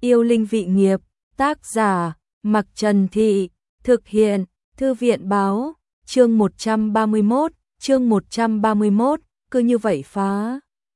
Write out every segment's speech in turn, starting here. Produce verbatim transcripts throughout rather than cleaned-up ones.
Yêu linh vị nghiệp, tác giả, Mặc Trần Thị, thực hiện, Thư viện báo, chương một trăm ba mươi mốt, chương một trăm ba mươi mốt, cứ như vậy phá.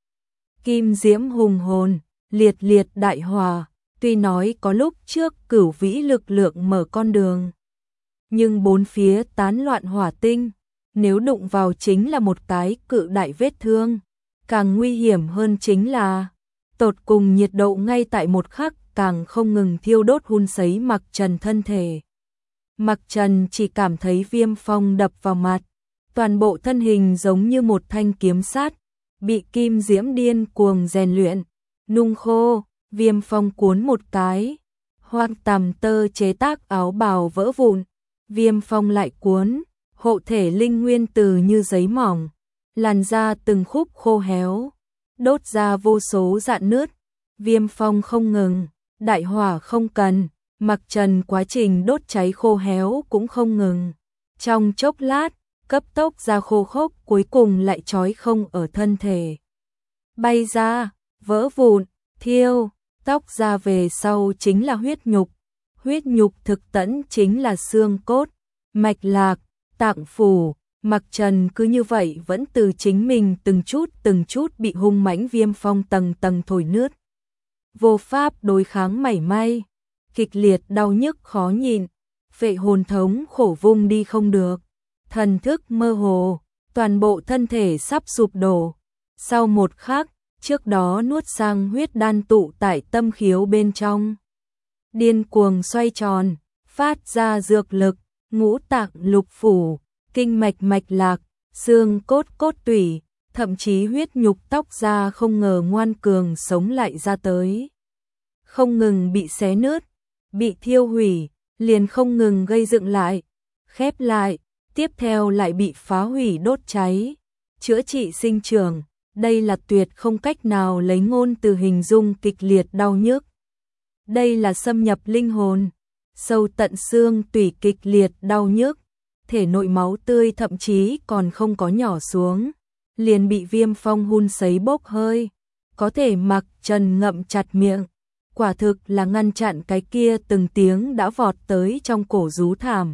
Kim diễm hùng hồn, liệt liệt đại hòa, tuy nói có lúc trước cửu vĩ lực lượng mở con đường. Nhưng bốn phía tán loạn hỏa tinh, nếu đụng vào chính là một cái cự đại vết thương. Càng nguy hiểm hơn chính là, tột cùng nhiệt độ ngay tại một khắc càng không ngừng thiêu đốt hun sấy Mặc Trần thân thể. Mặc Trần chỉ cảm thấy viêm phong đập vào mặt, toàn bộ thân hình giống như một thanh kiếm sắt, bị kim diễm điên cuồng rèn luyện, nung khô, viêm phong cuốn một cái, hoang tầm tơ chế tác áo bào vỡ vụn, viêm phong lại cuốn, hộ thể linh nguyên từ như giấy mỏng, làn da từng khúc khô héo, đốt ra vô số rạn nứt, viêm phong không ngừng, đại hỏa không cần, Mặc Trần quá trình đốt cháy khô héo cũng không ngừng. Trong chốc lát, cấp tốc ra khô khốc cuối cùng lại trói không ở thân thể. Bay ra, vỡ vụn, thiêu, tóc ra về sau chính là huyết nhục. Huyết nhục thực tẫn chính là xương cốt, mạch lạc, tạng phủ. Mặc Trần cứ như vậy vẫn từ chính mình từng chút từng chút bị hung mãnh viêm phong tầng tầng thổi nứt. Vô pháp đối kháng mảy may, kịch liệt đau nhức khó nhịn, phệ hồn thống khổ vung đi không được, thần thức mơ hồ, toàn bộ thân thể sắp sụp đổ. Sau một khắc, trước đó nuốt sang huyết đan tụ tại tâm khiếu bên trong, điên cuồng xoay tròn, phát ra dược lực, ngũ tạng lục phủ, kinh mạch mạch lạc, xương cốt cốt tủy, thậm chí huyết nhục tóc da không ngờ ngoan cường sống lại ra tới. Không ngừng bị xé nứt, bị thiêu hủy, liền không ngừng gây dựng lại, khép lại, tiếp theo lại bị phá hủy đốt cháy, chữa trị sinh trưởng. Đây là tuyệt không cách nào lấy ngôn từ hình dung kịch liệt đau nhức. Đây là xâm nhập linh hồn, sâu tận xương tủy kịch liệt đau nhức, thể nội máu tươi thậm chí còn không có nhỏ xuống, liền bị viêm phong hun sấy bốc hơi. Có thể Mặc Trần ngậm chặt miệng, quả thực là ngăn chặn cái kia từng tiếng đã vọt tới trong cổ rú thảm.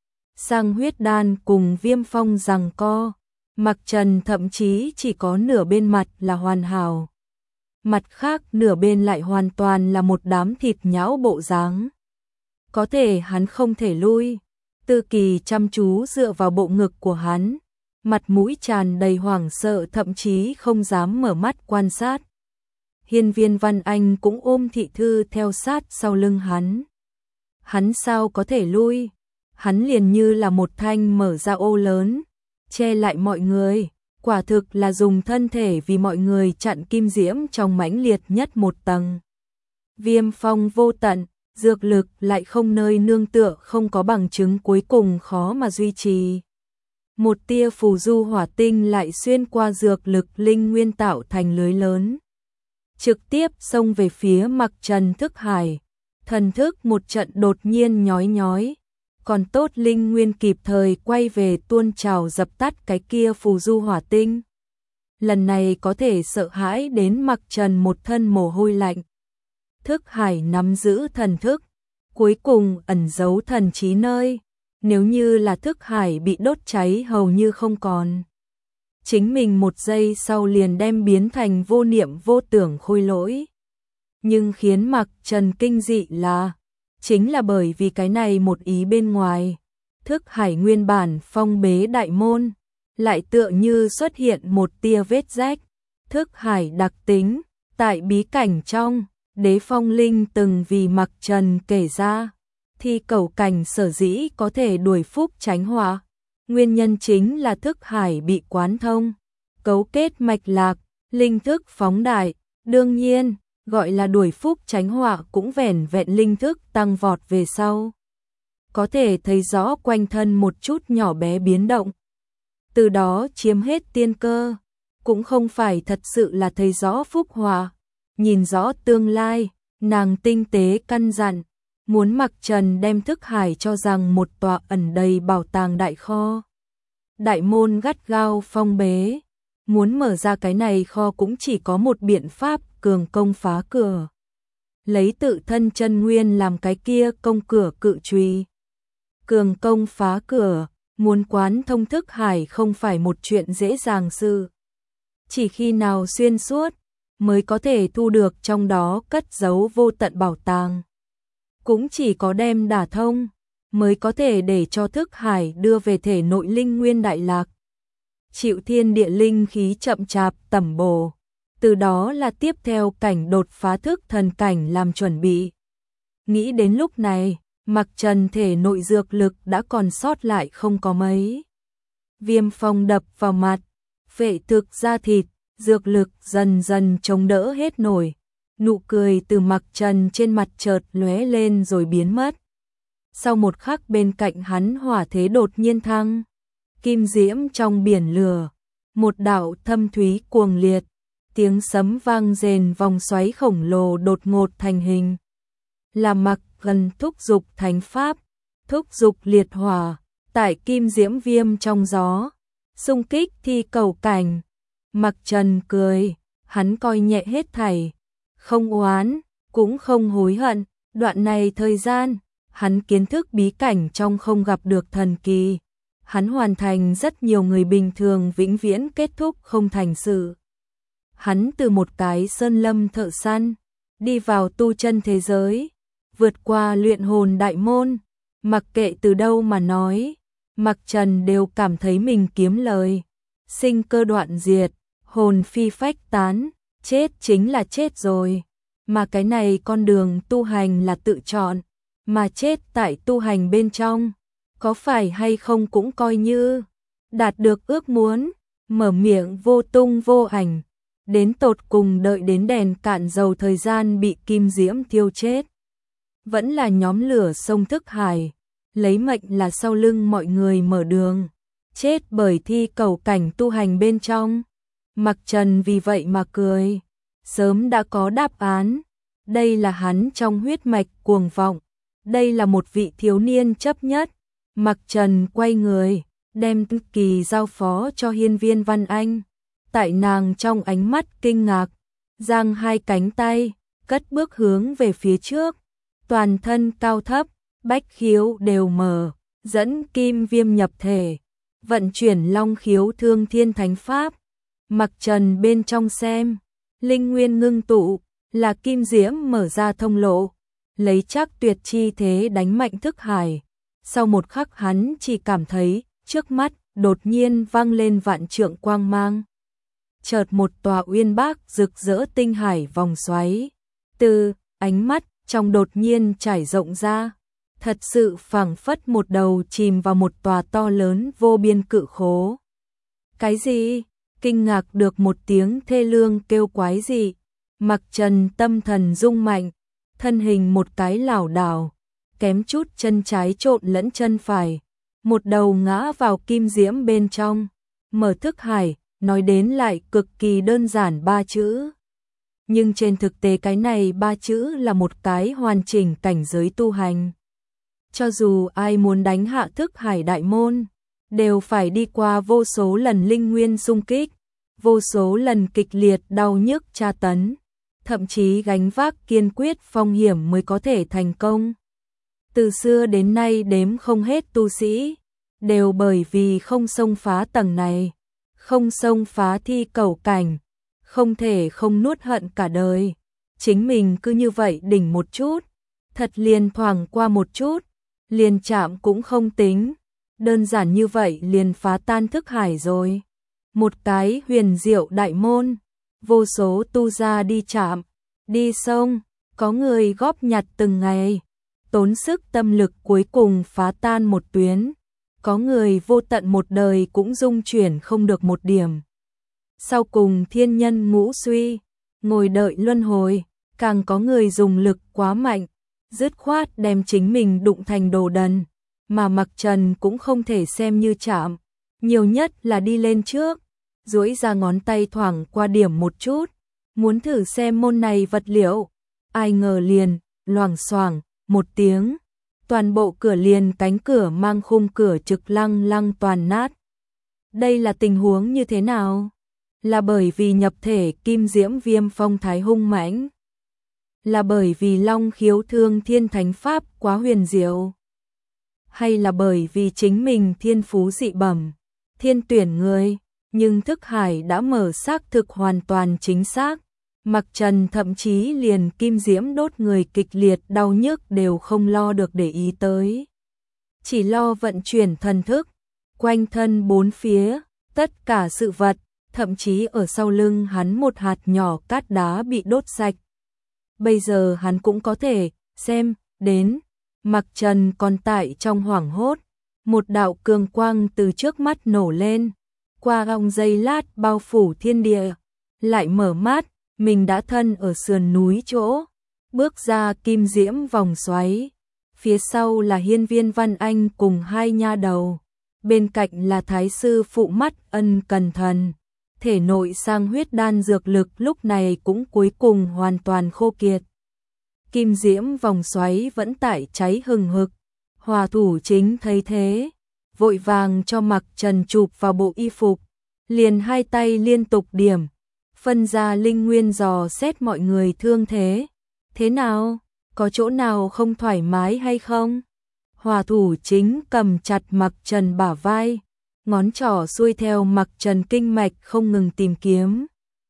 Sang huyết đan cùng viêm phong giằng co, Mặc Trần thậm chí chỉ có nửa bên mặt là hoàn hảo, mặt khác nửa bên lại hoàn toàn là một đám thịt nhão bộ dáng. Có thể hắn không thể lui, Tư Kỳ chăm chú dựa vào bộ ngực của hắn, mặt mũi tràn đầy hoảng sợ thậm chí không dám mở mắt quan sát. Hiên Viên Văn Anh cũng ôm thị thư theo sát sau lưng hắn. Hắn sao có thể lui, hắn liền như là một thanh mở ra ô lớn, che lại mọi người, quả thực là dùng thân thể vì mọi người chặn kim diễm trong mãnh liệt nhất một tầng. Viêm phong vô tận, dược lực lại không nơi nương tựa, không có bằng chứng, cuối cùng khó mà duy trì. Một tia phù du hỏa tinh lại xuyên qua dược lực linh nguyên tạo thành lưới lớn, trực tiếp xông về phía Mặc Trần thức hải. Thần thức một trận đột nhiên nhói nhói, còn tốt linh nguyên kịp thời quay về tuôn trào dập tắt cái kia phù du hỏa tinh. Lần này có thể sợ hãi đến Mặc Trần một thân mồ hôi lạnh. Thức hải nắm giữ thần thức, cuối cùng ẩn giấu thần trí nơi. Nếu như là thức hải bị đốt cháy hầu như không còn, chính mình một giây sau liền đem biến thành vô niệm vô tưởng khôi lỗi. Nhưng khiến Mặc Trần kinh dị là, chính là bởi vì cái này một ý bên ngoài, thức hải nguyên bản phong bế đại môn, lại tựa như xuất hiện một tia vết rách. Thức hải đặc tính, tại bí cảnh trong, Đế Phong Linh từng vì Mặc Trần kể ra, thì cẩu cảnh sở dĩ có thể đuổi phúc tránh họa, nguyên nhân chính là thức hải bị quán thông, cấu kết mạch lạc, linh thức phóng đại. Đương nhiên, gọi là đuổi phúc tránh họa cũng vẻn vẹn linh thức tăng vọt về sau, có thể thấy rõ quanh thân một chút nhỏ bé biến động, từ đó chiếm hết tiên cơ, cũng không phải thật sự là thấy rõ phúc họa, nhìn rõ tương lai. Nàng tinh tế căn dặn, muốn Mặc Trần đem thức hải cho rằng một tòa ẩn đầy bảo tàng đại kho. Đại môn gắt gao phong bế, muốn mở ra cái này kho cũng chỉ có một biện pháp, cường công phá cửa. lấy tự thân chân nguyên làm cái kia công cửa cự trùy. Cường công phá cửa, muốn quán thông thức hải không phải một chuyện dễ dàng sự. Chỉ khi nào xuyên suốt, mới có thể thu được trong đó cất giấu vô tận bảo tàng. Cũng chỉ có đem đả thông, mới có thể để cho thức hải đưa về thể nội linh nguyên đại lạc. Chịu thiên địa linh khí chậm chạp tẩm bổ, từ đó là tiếp theo cảnh đột phá thức thần cảnh làm chuẩn bị. Nghĩ đến lúc này, Mặc Trần thể nội dược lực đã còn sót lại không có mấy. Viêm phong đập vào mặt, phệ thực da thịt, dược lực dần dần chống đỡ hết nổi. Nụ cười từ Mặc Trần trên mặt chợt lóe lên rồi biến mất. Sau một khắc bên cạnh hắn hỏa thế đột nhiên thăng. Kim diễm trong biển lửa, một đạo thâm thúy cuồng liệt, tiếng sấm vang rền, vòng xoáy khổng lồ đột ngột thành hình. Là Mặc Gần thúc dục thánh pháp, thúc dục liệt hỏa, tại kim diễm viêm trong gió, xung kích thi cầu cảnh. Mặc Trần cười, hắn coi nhẹ hết thảy, không oán, cũng không hối hận, đoạn này thời gian, hắn kiến thức bí cảnh trong không gặp được thần kỳ. Hắn hoàn thành rất nhiều người bình thường vĩnh viễn kết thúc không thành sự. Hắn từ một cái sơn lâm thợ săn, đi vào tu chân thế giới, vượt qua luyện hồn đại môn, mặc kệ từ đâu mà nói, Mặc Trần đều cảm thấy mình kiếm lời. Sinh cơ đoạn diệt, hồn phi phách tán, chết chính là chết rồi. Mà cái này con đường tu hành là tự chọn, mà chết tại tu hành bên trong, có phải hay không cũng coi như đạt được ước muốn, mở miệng vô tung vô ảnh, đến tột cùng đợi đến đèn cạn dầu thời gian bị kim diễm thiêu chết. Vẫn là nhóm lửa sông thức hải, lấy mệnh là sau lưng mọi người mở đường, chết bởi thi cầu cảnh tu hành bên trong. Mặc Trần vì vậy mà cười, sớm đã có đáp án, đây là hắn trong huyết mạch cuồng vọng, đây là một vị thiếu niên chấp nhất. Mặc Trần quay người, đem tư kỳ giao phó cho hiên viên Văn Anh, tại nàng trong ánh mắt kinh ngạc, giang hai cánh tay, cất bước hướng về phía trước, toàn thân cao thấp, bách khiếu đều mở, dẫn kim viêm nhập thể, vận chuyển long khiếu thương thiên thánh pháp. Mặc Trần bên trong xem, linh nguyên ngưng tụ, là kim diễm mở ra thông lộ, lấy chắc tuyệt chi thế đánh mạnh thức hải. Sau một khắc hắn chỉ cảm thấy trước mắt đột nhiên vang lên vạn trượng quang mang. Chợt một tòa uyên bác rực rỡ tinh hải vòng xoáy, từ ánh mắt trong đột nhiên trải rộng ra, thật sự phảng phất một đầu chìm vào một tòa to lớn vô biên cự khố. Cái gì? Kinh ngạc được một tiếng thê lương kêu quái gì? Mặc Trần tâm thần rung mạnh, thân hình một cái lảo đảo, kém chút chân trái trộn lẫn chân phải, một đầu ngã vào kim diễm bên trong. Mở thức hải, nói đến lại cực kỳ đơn giản ba chữ. Nhưng trên thực tế cái này ba chữ là một cái hoàn chỉnh cảnh giới tu hành. Cho dù ai muốn đánh hạ thức hải đại môn, đều phải đi qua vô số lần linh nguyên xung kích, vô số lần kịch liệt đau nhức tra tấn, thậm chí gánh vác kiên quyết phong hiểm mới có thể thành công. Từ xưa đến nay đếm không hết tu sĩ, đều bởi vì không xông phá tầng này, không xông phá thi cầu cảnh, không thể không nuốt hận cả đời. Chính mình cứ như vậy đỉnh một chút, thật liền thoảng qua một chút, liền chạm cũng không tính, đơn giản như vậy liền phá tan thức hải rồi. Một cái huyền diệu đại môn, vô số tu gia đi chạm, đi sông, có người góp nhặt từng ngày, tốn sức tâm lực cuối cùng phá tan một tuyến, có người vô tận một đời cũng dung chuyển không được một điểm. Sau cùng thiên nhân ngũ suy, ngồi đợi luân hồi, càng có người dùng lực quá mạnh, dứt khoát đem chính mình đụng thành đồ đần, mà Mặc Trần cũng không thể xem như chạm, nhiều nhất là đi lên trước, duỗi ra ngón tay thoảng qua điểm một chút, muốn thử xem môn này vật liệu, ai ngờ liền, loảng xoảng, một tiếng, toàn bộ cửa liền cánh cửa mang khung cửa trực lăng lăng toàn nát. Đây là tình huống như thế nào? Là bởi vì nhập thể kim diễm viêm phong thái hung mãnh, Là bởi vì Long Khiếu Thương Thiên Thánh Pháp quá huyền diệu? Hay là bởi vì chính mình thiên phú dị bẩm, thiên tuyển người? Nhưng thức hải đã mở xác thực hoàn toàn chính xác. Mặc Trần thậm chí liền kim diễm đốt người kịch liệt đau nhức đều không lo được để ý tới. Chỉ lo vận chuyển thần thức, quanh thân bốn phía, tất cả sự vật, thậm chí ở sau lưng hắn một hạt nhỏ cát đá bị đốt sạch. Bây giờ hắn cũng có thể xem đến. Mặc Trần còn tại trong hoảng hốt, một đạo cường quang từ trước mắt nổ lên, qua vòng giây lát bao phủ thiên địa, lại mở mắt, mình đã thân ở sườn núi chỗ, bước ra kim diễm vòng xoáy, phía sau là Hiên Viên Văn Anh cùng hai nha đầu, bên cạnh là Thái sư phụ Mắt Ân cẩn thận, thể nội sang huyết đan dược lực lúc này cũng cuối cùng hoàn toàn khô kiệt. Kim diễm vòng xoáy vẫn tại cháy hừng hực, Hòa Thủ Chính thấy thế, vội vàng cho Mặc Trần chụp vào bộ y phục, liền hai tay liên tục điểm, phân ra linh nguyên dò xét mọi người thương thế. Thế nào? Có chỗ nào không thoải mái hay không? Hòa Thủ Chính cầm chặt Mặc Trần bả vai, ngón trỏ xuôi theo Mặc Trần kinh mạch không ngừng tìm kiếm.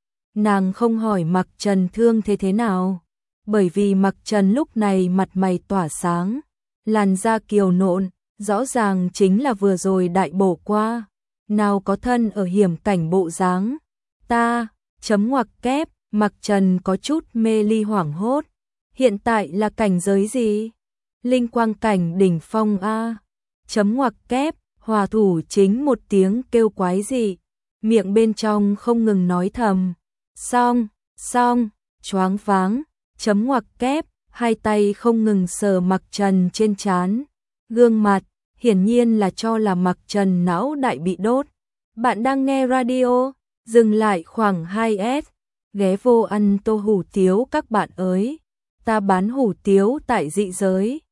Nàng không hỏi Mặc Trần thương thế thế nào, bởi vì Mặc Trần lúc này mặt mày tỏa sáng, làn da kiều nộn, rõ ràng chính là vừa rồi đại bổ qua, nào có thân ở hiểm cảnh bộ dáng. Ta, chấm ngoặc kép, Mặc Trần có chút mê ly hoảng hốt, hiện tại là cảnh giới gì? Linh quang cảnh đỉnh phong a. Chấm ngoặc kép, Hòa Thủ Chính một tiếng kêu quái dị, miệng bên trong không ngừng nói thầm, xong, xong, choáng váng, chấm ngoặc kép, hai tay không ngừng sờ Mặc Trần trên trán, gương mặt, hiển nhiên là cho là Mặc Trần não đại bị đốt. Bạn đang nghe radio, dừng lại khoảng hai s, ghé vô ăn tô hủ tiếu các bạn ơi, ta bán hủ tiếu tại dị giới.